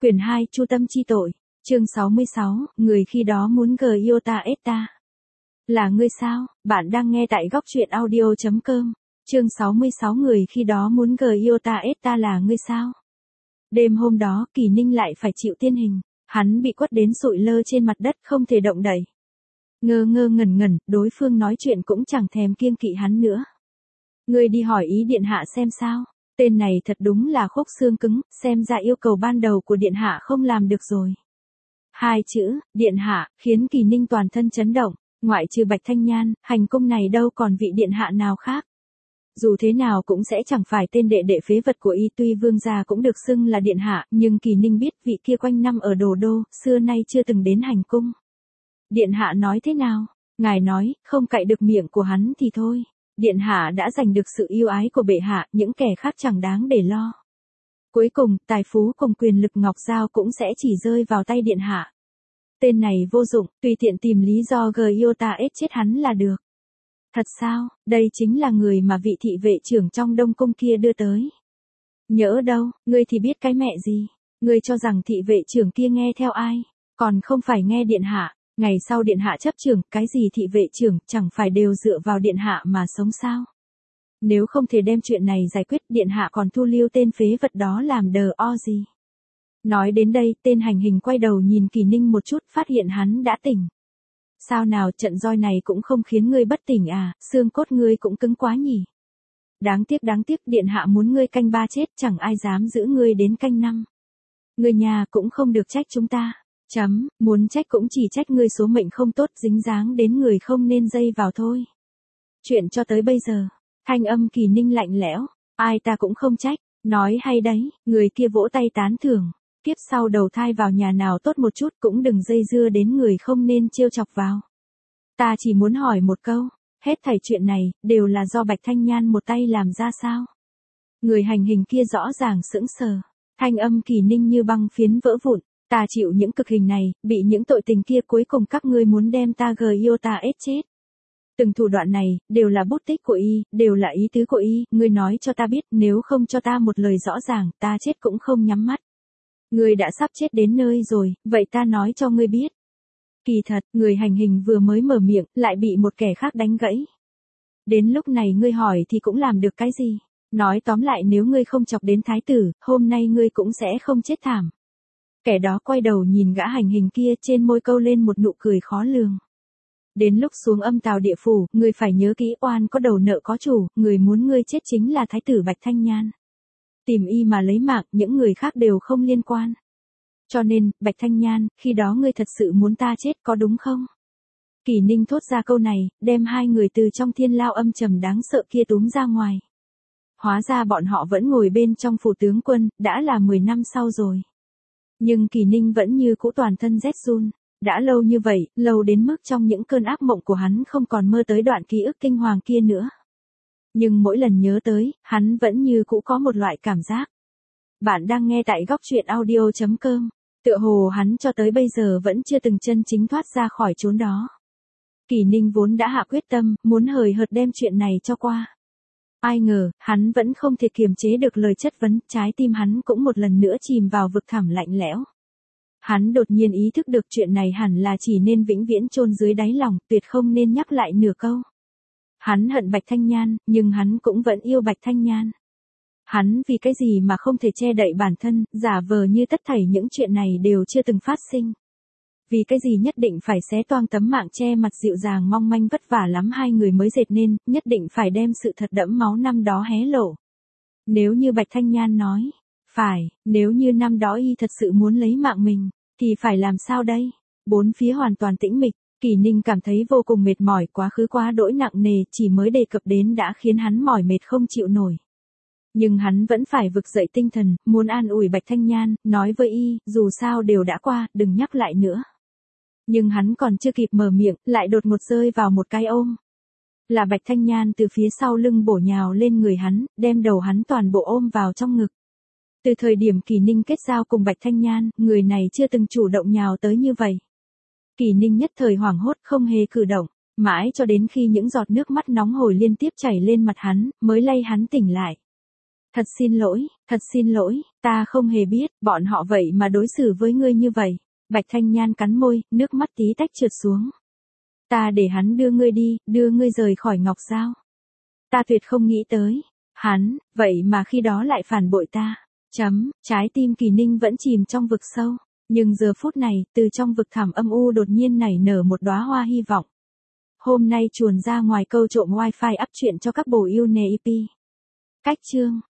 Quyển 2 Chu tâm chi tội, chương 66, người khi đó muốn Giota Esta. Là ngươi sao? Bạn đang nghe tại góc truyện audio.com. Chương 66 người khi đó muốn Giota Esta là ngươi sao? Đêm hôm đó, Kỳ Ninh lại phải chịu tiên hình. Hắn bị quất đến sụi lơ trên mặt đất không thể động đậy. Ngơ ngơ ngẩn ngẩn, đối phương nói chuyện cũng chẳng thèm kiêng kỵ hắn nữa. Ngươi đi hỏi ý điện hạ xem sao? Tên này thật đúng là khúc xương cứng, xem ra yêu cầu ban đầu của điện hạ không làm được rồi. Hai chữ, điện hạ, khiến Kỳ Ninh toàn thân chấn động, ngoại trừ Bạch Thanh Nhan, hành cung này đâu còn vị điện hạ nào khác. Dù thế nào cũng sẽ chẳng phải tên đệ đệ phế vật của y, tuy vương gia cũng được xưng là điện hạ, nhưng Kỳ Ninh biết vị kia quanh năm ở Đồ Đô, xưa nay chưa từng đến hành cung. Điện hạ nói thế nào? Ngài nói, không cậy được miệng của hắn thì thôi. Điện hạ đã giành được sự yêu ái của bệ hạ, những kẻ khác chẳng đáng để lo. Cuối cùng, tài phú cùng quyền lực Ngọc Giao cũng sẽ chỉ rơi vào tay điện hạ. Tên này vô dụng, tùy tiện tìm lý do Giota ết chết hắn là được. Thật sao, đây chính là người mà vị thị vệ trưởng trong Đông Cung kia đưa tới. Nhỡ đâu, ngươi thì biết cái mẹ gì. Ngươi cho rằng thị vệ trưởng kia nghe theo ai, còn không phải nghe điện hạ. Ngày sau điện hạ chấp trưởng, cái gì thị vệ trưởng, chẳng phải đều dựa vào điện hạ mà sống sao? Nếu không thể đem chuyện này giải quyết, điện hạ còn thu lưu tên phế vật đó làm đờ o gì? Nói đến đây, tên hành hình quay đầu nhìn Kỳ Ninh một chút, phát hiện hắn đã tỉnh. Sao nào, trận roi này cũng không khiến ngươi bất tỉnh à, xương cốt ngươi cũng cứng quá nhỉ? Đáng tiếc, điện hạ muốn ngươi canh 3 chết, chẳng ai dám giữ ngươi đến canh 5. Ngươi nhà cũng không được trách chúng ta. Muốn trách cũng chỉ trách ngươi số mệnh không tốt, dính dáng đến người không nên dây vào thôi. Chuyện cho tới bây giờ, thanh âm Kỳ Ninh lạnh lẽo, ai ta cũng không trách, nói hay đấy, người kia vỗ tay tán thưởng, kiếp sau đầu thai vào nhà nào tốt một chút cũng đừng dây dưa đến người không nên trêu chọc vào. Ta chỉ muốn hỏi một câu, hết thảy chuyện này, đều là do Bạch Thanh Nhan một tay làm ra sao? Người hành hình kia rõ ràng sững sờ, thanh âm Kỳ Ninh như băng phiến vỡ vụn. Ta chịu những cực hình này, bị những tội tình kia, cuối cùng các ngươi muốn đem ta Giota ết chết. Từng thủ đoạn này, đều là bút tích của y, đều là ý tứ của y, ngươi nói cho ta biết, nếu không cho ta một lời rõ ràng, ta chết cũng không nhắm mắt. Ngươi đã sắp chết đến nơi rồi, vậy ta nói cho ngươi biết. Kỳ thật, người hành hình vừa mới mở miệng, lại bị một kẻ khác đánh gãy. Đến lúc này ngươi hỏi thì cũng làm được cái gì? Nói tóm lại, nếu ngươi không chọc đến thái tử, hôm nay ngươi cũng sẽ không chết thảm. Kẻ đó quay đầu nhìn gã hành hình kia, trên môi câu lên một nụ cười khó lường. Đến lúc xuống âm tào địa phủ, ngươi phải nhớ kỹ, oan có đầu nợ có chủ, người muốn ngươi chết chính là thái tử Bạch Thanh Nhan. Tìm y mà lấy mạng, những người khác đều không liên quan. Cho nên, Bạch Thanh Nhan, khi đó ngươi thật sự muốn ta chết có đúng không? Kỳ Ninh thốt ra câu này, đem hai người từ trong thiên lao âm trầm đáng sợ kia túm ra ngoài. Hóa ra bọn họ vẫn ngồi bên trong phủ tướng quân, đã là 10 năm sau rồi. Nhưng Kỳ Ninh vẫn như cũ toàn thân rét run. Đã lâu như vậy, lâu đến mức trong những cơn ác mộng của hắn không còn mơ tới đoạn ký ức kinh hoàng kia nữa. Nhưng mỗi lần nhớ tới, hắn vẫn như cũ có một loại cảm giác. Bạn đang nghe tại góc truyện audio.com. Tựa hồ hắn cho tới bây giờ vẫn chưa từng chân chính thoát ra khỏi chốn đó. Kỳ Ninh vốn đã hạ quyết tâm, muốn hời hợt đem chuyện này cho qua. Ai ngờ, hắn vẫn không thể kiềm chế được lời chất vấn, trái tim hắn cũng một lần nữa chìm vào vực thẳm lạnh lẽo. Hắn đột nhiên ý thức được chuyện này hẳn là chỉ nên vĩnh viễn chôn dưới đáy lòng, tuyệt không nên nhắc lại nửa câu. Hắn hận Bạch Thanh Nhan, nhưng hắn cũng vẫn yêu Bạch Thanh Nhan. Hắn vì cái gì mà không thể che đậy bản thân, giả vờ như tất thảy những chuyện này đều chưa từng phát sinh. Vì cái gì nhất định phải xé toang tấm mạng che mặt dịu dàng mong manh vất vả lắm hai người mới dệt nên, nhất định phải đem sự thật đẫm máu năm đó hé lộ. Nếu như Bạch Thanh Nhan nói, phải, nếu như năm đó y thật sự muốn lấy mạng mình, thì phải làm sao đây? Bốn phía hoàn toàn tĩnh mịch, Kỳ Ninh cảm thấy vô cùng mệt mỏi, quá khứ quá đỗi nặng nề, chỉ mới đề cập đến đã khiến hắn mỏi mệt không chịu nổi. Nhưng hắn vẫn phải vực dậy tinh thần, muốn an ủi Bạch Thanh Nhan, nói với y, dù sao đều đã qua, đừng nhắc lại nữa. Nhưng hắn còn chưa kịp mở miệng, lại đột ngột rơi vào một cái ôm. Là Bạch Thanh Nhan từ phía sau lưng bổ nhào lên người hắn, đem đầu hắn toàn bộ ôm vào trong ngực. Từ thời điểm Kỳ Ninh kết giao cùng Bạch Thanh Nhan, người này chưa từng chủ động nhào tới như vậy. Kỳ Ninh nhất thời hoảng hốt không hề cử động, mãi cho đến khi những giọt nước mắt nóng hổi liên tiếp chảy lên mặt hắn, mới lay hắn tỉnh lại. thật xin lỗi, ta không hề biết, bọn họ vậy mà đối xử với ngươi như vậy. Bạch Thanh Nhan cắn môi, nước mắt tí tách trượt xuống. Ta để hắn đưa ngươi đi, đưa ngươi rời khỏi Ngọc Giao. Ta tuyệt không nghĩ tới. Hắn, vậy mà khi đó lại phản bội ta. Trái tim Kỳ Ninh vẫn chìm trong vực sâu. Nhưng giờ phút này, từ trong vực thẳm âm u đột nhiên nảy nở một đóa hoa hy vọng. Hôm nay chuồn ra ngoài câu trộm wifi up truyện cho các bồ yêu nề EP. Cách chương.